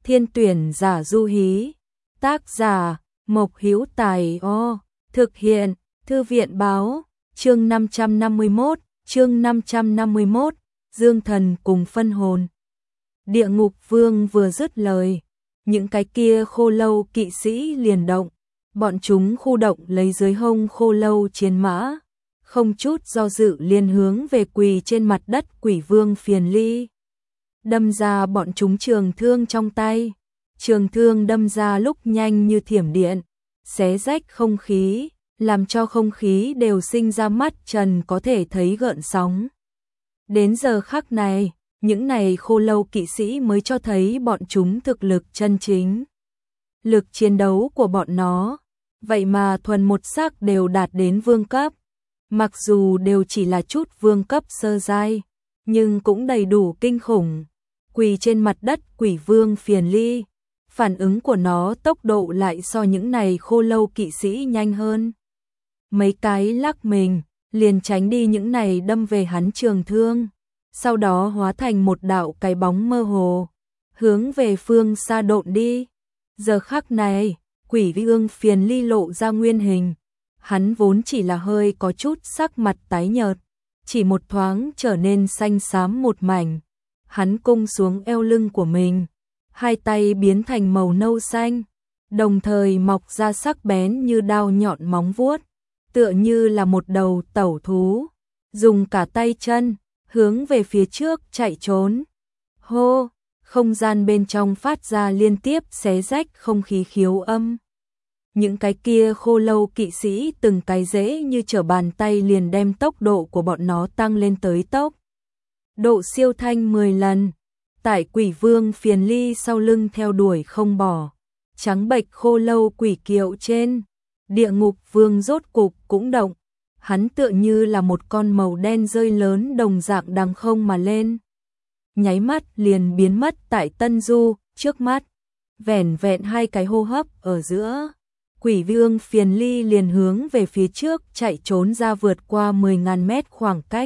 Thiên tuyển giả du hí. Tác giả Mộc Hữu Tài. Thực hiện Thư viện báo. Chương 551, Dương Thần cùng phân hồn. Địa Ngục Vương vừa dứt lời, những cái kia khô lâu kỵ sĩ liền động, bọn chúng khu động lấy dưới hông khô lâu chiến mã, không chút do dự liền hướng về quỳ trên mặt đất Quỷ Vương Phiền Ly. Đâm ra bọn chúng trường thương trong tay, trường thương đâm ra lúc nhanh như thiểm điện, xé rách không khí, làm cho không khí đều sinh ra mắt trần có thể thấy gợn sóng. Đến giờ khắc này, những này khô lâu kỵ sĩ mới cho thấy bọn chúng thực lực chân chính. Lực chiến đấu của bọn nó, vậy mà thuần một sắc đều đạt đến vương cấp. Mặc dù đều chỉ là chút vương cấp sơ giai, nhưng cũng đầy đủ kinh khủng. Quỳ trên mặt đất Quỷ Vương Phiền Ly, phản ứng của nó tốc độ lại so những này khô lâu kỵ sĩ nhanh hơn. Mấy cái lắc mình, liền tránh đi những này đâm về hắn trường thương, sau đó hóa thành một đạo cái bóng mơ hồ, hướng về phương xa độn đi. Giờ khắc này, Quỷ Vương Phiền Ly lộ ra nguyên hình, hắn vốn chỉ là hơi có chút sắc mặt tái nhợt, chỉ một thoáng trở nên xanh xám một mảnh. Hắn cung xuống eo lưng của mình, hai tay biến thành màu nâu xanh, đồng thời mọc ra sắc bén như đao nhọn móng vuốt, tựa như là một đầu tẩu thú, dùng cả tay chân, hướng về phía trước chạy trốn. Hô, không gian bên trong phát ra liên tiếp xé rách không khí khiếu âm. Những cái kia khô lâu kỵ sĩ từng cái dễ như trở bàn tay liền đem tốc độ của bọn nó tăng lên tới tốc độ siêu thanh 10 lần. Tại Quỷ Vương Phiền Ly sau lưng theo đuổi không bỏ, trắng bệch khô lâu quỷ kiệu trên, Địa Ngục Vương rốt cục cũng động, hắn tựa như là một con màu đen rơi lớn đồng dạng đằng không mà lên. Nháy mắt liền biến mất tại Tân Du, trước mắt, vẻn vẹn hai cái hô hấp ở giữa. Quỷ Vương Phiền Ly liền hướng về phía trước chạy trốn ra vượt qua 10.000 mét khoảng cách.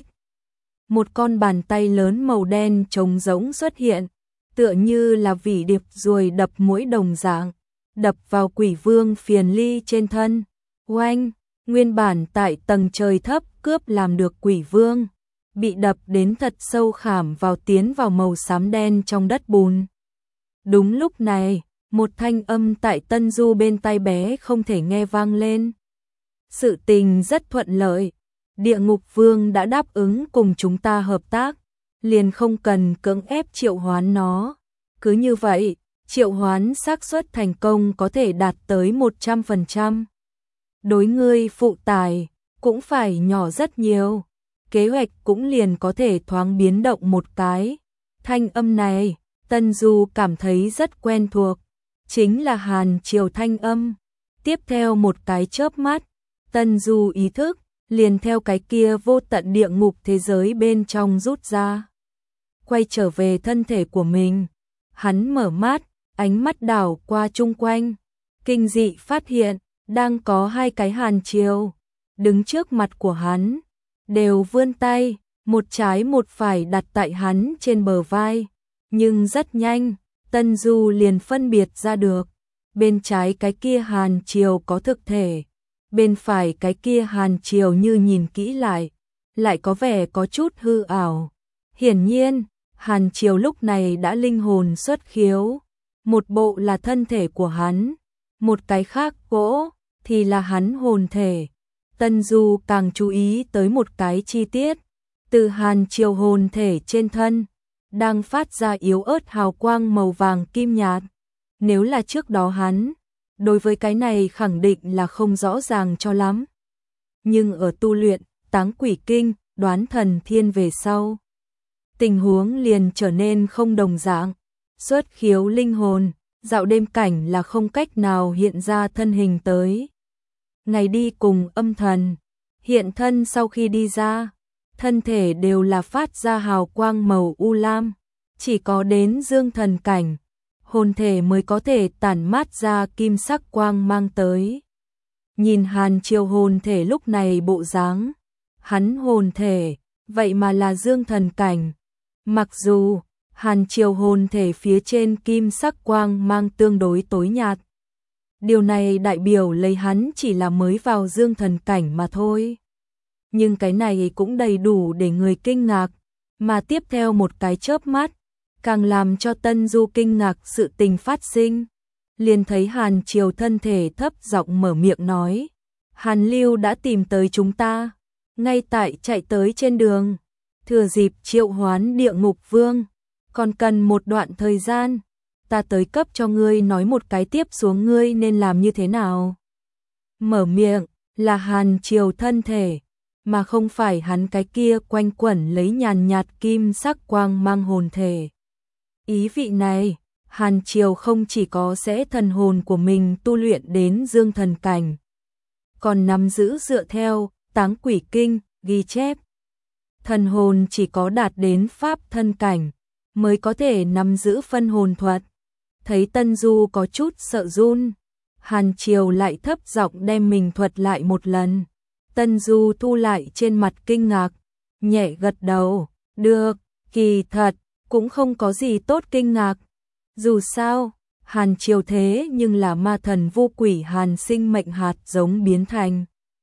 Một con bàn tay lớn màu đen trống rỗng xuất hiện, tựa như là vỉ điệp ruồi đập mũi đồng dạng, đập vào Quỷ Vương Phiền Ly trên thân. Oanh, nguyên bản tại tầng trời thấp cướp làm được Quỷ Vương, bị đập đến thật sâu khảm vào tiến vào màu xám đen trong đất bùn. Đúng lúc này, một thanh âm tại Tân Du bên tai bé không thể nghe vang lên. Sự tình rất thuận lợi, Địa Ngục Vương đã đáp ứng cùng chúng ta hợp tác, liền không cần cưỡng ép triệu hoán nó. Cứ như vậy, triệu hoán xác suất thành công có thể đạt tới 100%. Đối ngươi phụ tải, cũng phải nhỏ rất nhiều. Kế hoạch cũng liền có thể thoáng biến động một cái. Thanh âm này, Tân Du cảm thấy rất quen thuộc. Chính là Hàn Triều thanh âm. Tiếp theo một cái chớp mắt, Tân Du ý thức, liền theo cái kia vô tận địa ngục thế giới bên trong rút ra. Quay trở về thân thể của mình. Hắn mở mắt, ánh mắt đảo qua chung quanh. Kinh dị phát hiện, đang có hai cái Hàn Triều đứng trước mặt của hắn. Đều vươn tay, một trái một phải đặt tại hắn trên bờ vai. Nhưng rất nhanh, Tân Du liền phân biệt ra được. Bên trái cái kia Hàn Triều có thực thể, bên phải cái kia Hàn Triều như nhìn kỹ lại có vẻ có chút hư ảo. Hiển nhiên, Hàn Triều lúc này đã linh hồn xuất khiếu. Một bộ là thân thể của hắn, một cái khác gỗ thì là hắn hồn thể. Tân Du càng chú ý tới một cái chi tiết, từ Hàn Triều hồn thể trên thân đang phát ra yếu ớt hào quang màu vàng kim nhạt. Nếu là trước đó hắn, đối với cái này khẳng định là không rõ ràng cho lắm. Nhưng ở tu luyện Táng Quỷ Kinh, Đoán Thần Thiên về sau, tình huống liền trở nên không đồng dạng. Xuất khiếu linh hồn, dạo đêm cảnh là không cách nào hiện ra thân hình tới. Ngày đi cùng âm thần, hiện thân sau khi đi ra, thân thể đều là phát ra hào quang màu u lam. Chỉ có đến dương thần cảnh, hồn thể mới có thể tản mát ra kim sắc quang mang tới. Nhìn Hàn Triều hồn thể lúc này bộ dáng, hắn hồn thể, vậy mà là dương thần cảnh. Mặc dù Hàn Triều hồn thể phía trên kim sắc quang mang tương đối tối nhạt. Điều này đại biểu lấy hắn chỉ là mới vào dương thần cảnh mà thôi. Nhưng cái này cũng đầy đủ để người kinh ngạc, mà tiếp theo một cái chớp mắt, càng làm cho Tân Du kinh ngạc sự tình phát sinh. Liền thấy Hàn Triều thân thể thấp giọng mở miệng nói, Hàn Lưu đã tìm tới chúng ta, ngay tại chạy tới trên đường, thừa dịp triệu hoán địa ngục vương, còn cần một đoạn thời gian, ta tới cấp cho ngươi nói một cái tiếp xuống ngươi nên làm như thế nào. Mở miệng là Hàn Triều thân thể, mà không phải hắn cái kia quanh quẩn lấy nhàn nhạt kim sắc quang mang hồn thể. Ý vị này, Hàn Triều không chỉ có sẽ thần hồn của mình tu luyện đến dương thần cảnh, còn nắm giữ dựa theo Táng Quỷ Kinh ghi chép. Thần hồn chỉ có đạt đến pháp thân cảnh mới có thể nắm giữ phân hồn thuật. Thấy Tân Du có chút sợ run, Hàn Triều lại thấp giọng đem mình thuật lại một lần. Tân Du thu lại trên mặt kinh ngạc, nhẹ gật đầu, được, kỳ thật, cũng không có gì tốt kinh ngạc. Dù sao, Hàn Triều thế nhưng là ma thần vô quỷ hàn sinh mệnh hạt giống biến thành.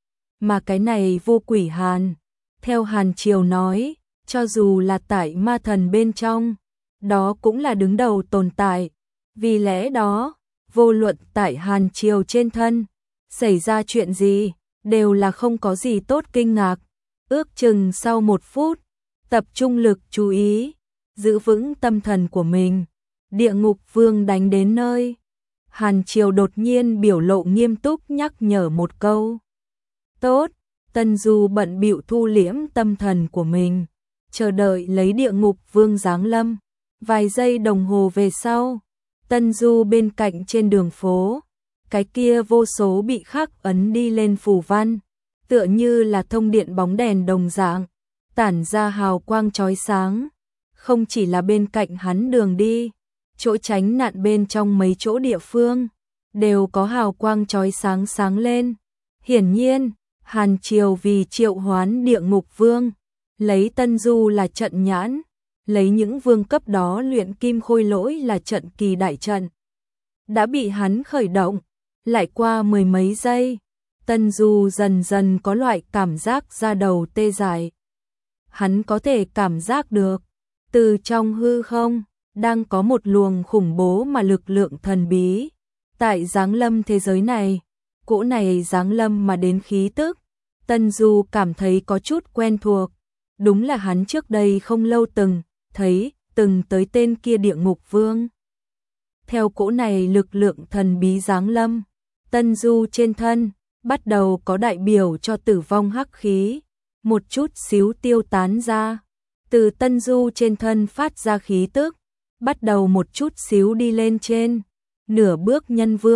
Mà cái này vô quỷ hàn, theo Hàn Triều nói, cho dù là tại ma thần bên trong, đó cũng là đứng đầu tồn tại. Vì lẽ đó, vô luận tại Hàn Triều trên thân, xảy ra chuyện gì, đều là không có gì tốt kinh ngạc. Ước chừng sau 1 phút, tập trung lực chú ý, giữ vững tâm thần của mình, địa ngục vương đánh đến nơi. Hàn Triều đột nhiên biểu lộ nghiêm túc nhắc nhở một câu. Tốt, Tân Du bận bịu thu liễm tâm thần của mình, chờ đợi lấy địa ngục vương giáng lâm. Vài giây đồng hồ về sau, Tân Du bên cạnh trên đường phố, cái kia vô số bị khắc ấn đi lên phù văn, tựa như là thông điện bóng đèn đồng dạng, tản ra hào quang chói sáng. Không chỉ là bên cạnh hắn đường đi, chỗ tránh nạn bên trong mấy chỗ địa phương, đều có hào quang chói sáng sáng lên. Hiển nhiên, Hàn Triều vì triệu hoán địa ngục vương, lấy Tân Du là trận nhãn, lấy những vương cấp đó luyện kim khôi lỗi là trận kỳ đại trận. Đã bị hắn khởi động, lại qua 10 mấy giây, Tân Du dần dần có loại cảm giác da đầu tê dại. Hắn có thể cảm giác được, từ trong hư không, đang có một luồng khủng bố mà lực lượng thần bí. Tại giáng lâm thế giới này, cỗ này giáng lâm mà đến khí tức, Tân Du cảm thấy có chút quen thuộc. Đúng là hắn trước đây không lâu từng tới tên kia địa ngục vương. Theo cỗ này lực lượng thần bí giáng lâm, Tân Du trên thân bắt đầu có đại biểu cho tử vong hắc khí, một chút xíu tiêu tán ra. Từ Tân Du trên thân phát ra khí tức, bắt đầu một chút xíu đi lên trên, nửa bước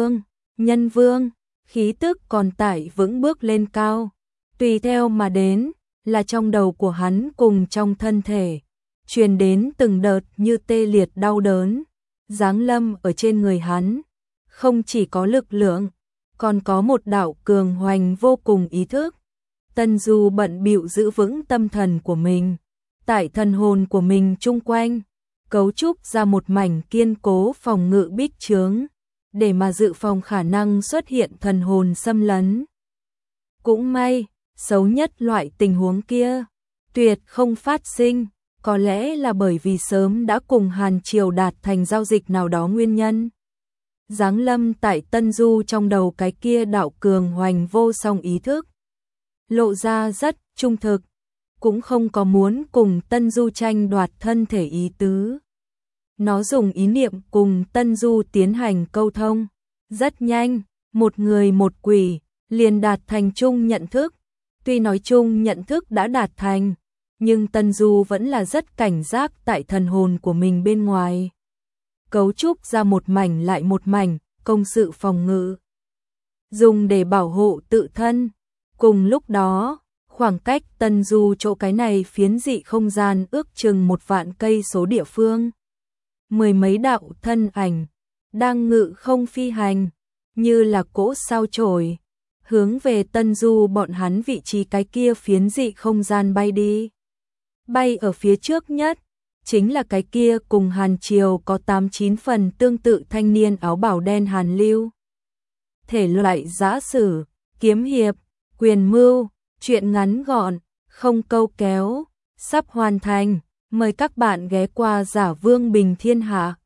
nhân vương, khí tức còn tải vững bước lên cao. Tùy theo mà đến, là trong đầu của hắn cùng trong thân thể, truyền đến từng đợt như tê liệt đau đớn, giáng lâm ở trên người hắn. Không chỉ có lực lượng, còn có một đạo cường hoành vô cùng ý thức. Tân Du bận bịu giữ vững tâm thần của mình, tại thần hồn của mình chung quanh, cấu trúc ra một mảnh kiên cố phòng ngự bích chướng, để mà dự phòng khả năng xuất hiện thần hồn xâm lấn. Cũng may, xấu nhất loại tình huống kia tuyệt không phát sinh, có lẽ là bởi vì sớm đã cùng Hàn Triều đạt thành giao dịch nào đó nguyên nhân. Giáng lâm tại Tân Du trong đầu cái kia đạo cường hoành vô song ý thức, lộ ra rất trung thực, cũng không có muốn cùng Tân Du tranh đoạt thân thể ý tứ. Nó dùng ý niệm cùng Tân Du tiến hành câu thông, rất nhanh, một người một quỷ liền đạt thành chung nhận thức. Tuy nói chung nhận thức đã đạt thành, nhưng Tân Du vẫn là rất cảnh giác tại thần hồn của mình bên ngoài. Cấu trúc ra một mảnh lại một mảnh, công sự phòng ngự, dùng để bảo hộ tự thân. Cùng lúc đó, khoảng cách Tân Du chỗ cái này phiến dị không gian ước chừng 1 vạn cây số địa phương. 10 mấy đạo thân ảnh, đang ngự không phi hành, như là cỗ sao chổi, hướng về Tân Du bọn hắn vị trí cái kia phiến dị không gian bay đi. Bay ở phía trước nhất, chính là cái kia cùng Hàn Triều có 8-9 phần tương tự thanh niên áo bảo đen Hàn Lưu. Thể loại giã sử, kiếm hiệp, quyền mưu, truyện ngắn gọn, không câu kéo, sắp hoàn thành. Mời các bạn ghé qua Giả Vương Bình Thiên Hạ.